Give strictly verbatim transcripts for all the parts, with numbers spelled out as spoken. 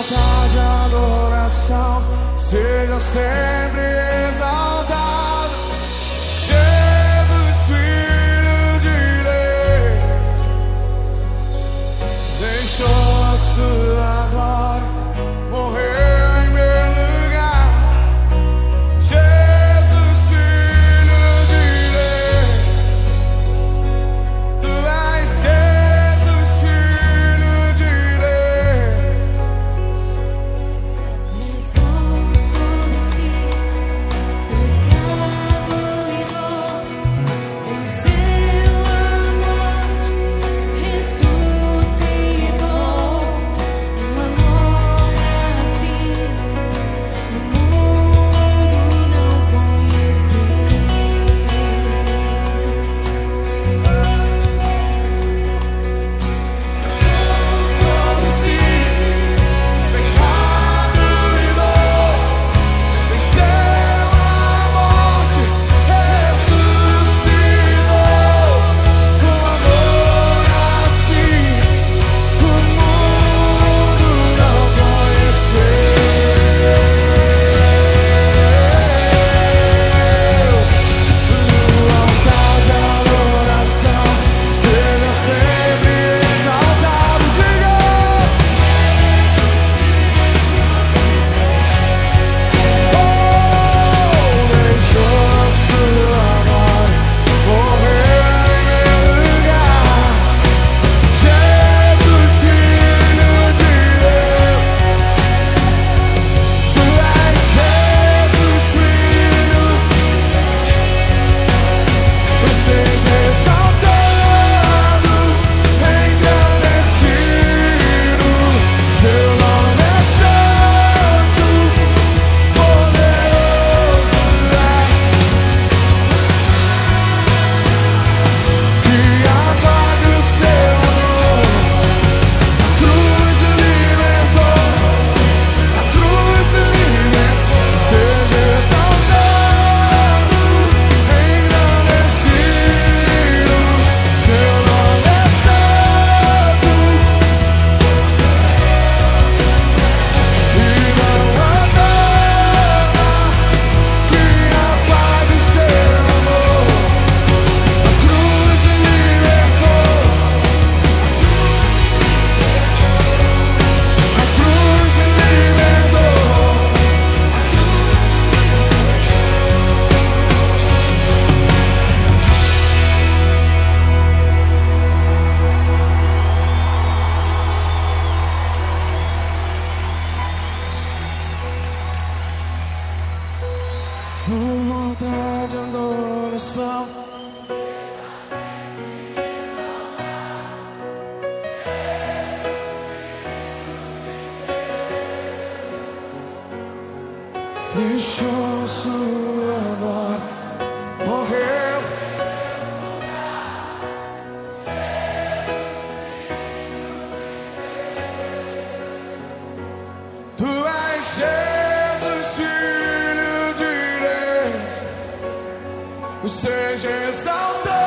altar de adoração seja sempre exaltado. Jesus, Filho de Deus, deixou a sua glória, morreu em meu lugar. Jesus, Filho de Deus, tu és Jesus, Filho de Deus. Levou sobre si pecado e dor, venceu a morte, ressuscitou. Um amor assim o mundo não conheceu. Sobre si pecado e dor, venceu a morte, ressuscitou. Um amor assim o mundo não conheceu. No altar de adoração seja sempre exaltado. Diga! Deixou a sua glória, morreu em meu lugar. Jesus, Filho de Deus, tu és Jesus, Filho, tu seja exaltado, engrandecido. Seu nome é santo, poderoso é. Que apague o seu amor, a cruz me libertou, a cruz me libertou. Seja exaltado, engrandecido. Seu nome é santo, e não há nada que apague o seu amor. A cruz me libertou, a cruz me libertou. Um altar de adoração deixou sua glória, morreu. Tu és Jesus, Filho de Deus, seja exaltado.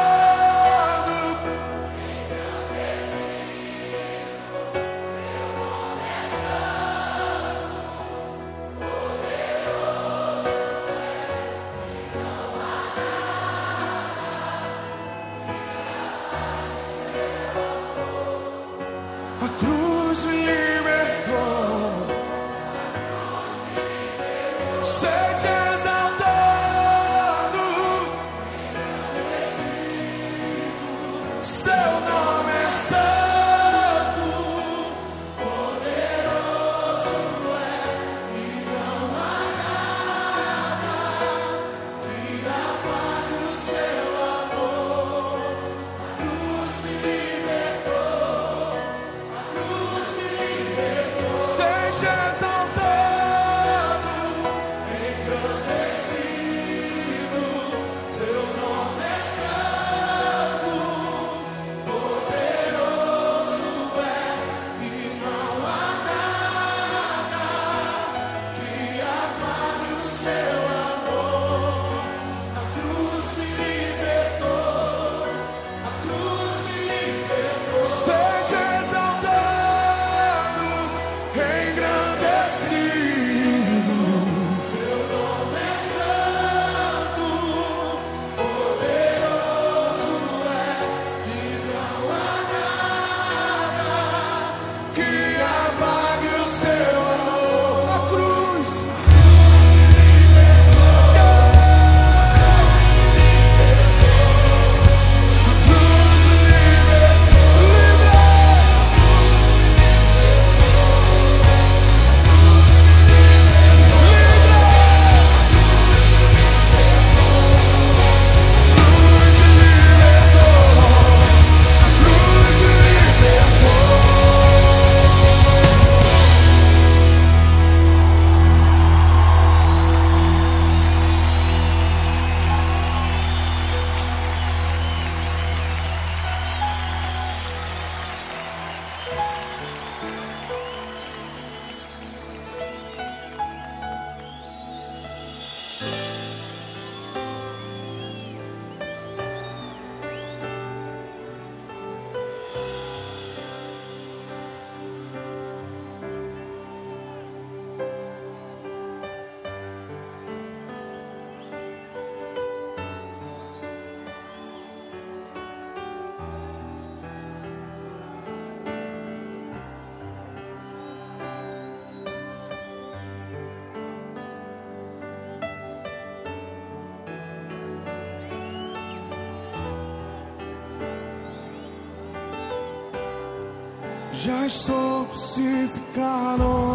Já estou crucificado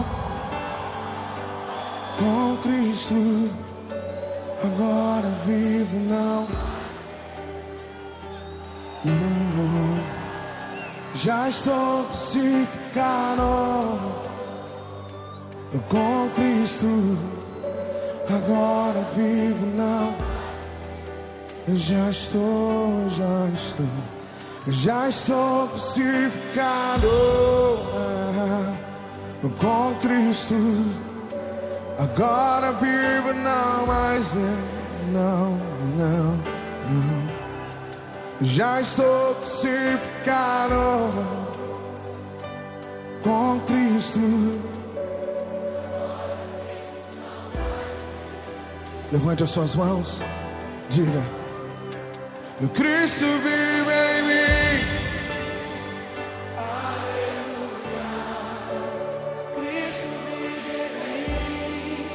com Cristo. Agora vivo não. Hum, já estou crucificado com Cristo. Agora vivo não. Eu já estou, já estou, já estou crucificado com Cristo. Agora vivo não mais eu, não, não, não. Já estou crucificado com Cristo. Levante as suas mãos, diga: no Cristo vive em mim. Aleluia. Cristo vive em mim.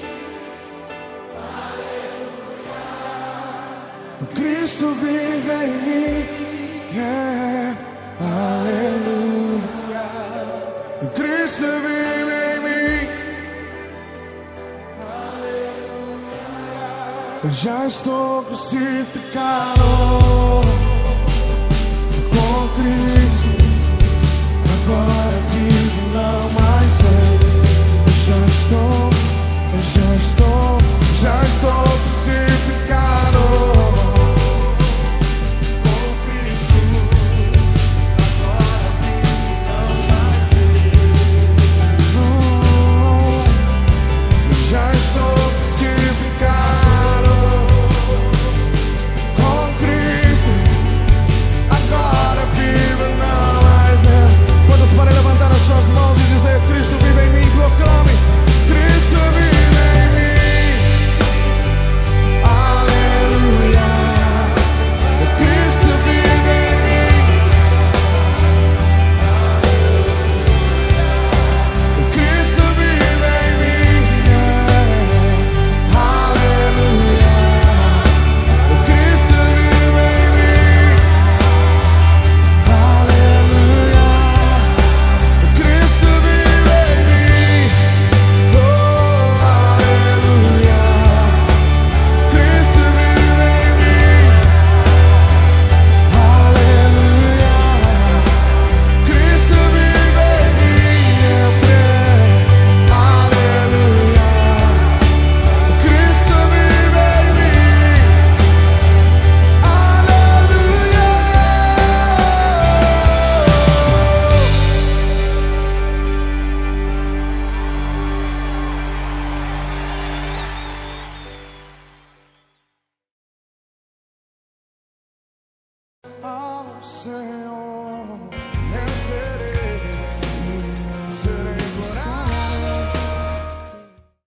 Aleluia. Cristo vive em mim. Yeah. Aleluia. Cristo vive em mim. Aleluia. Eu já estou crucificado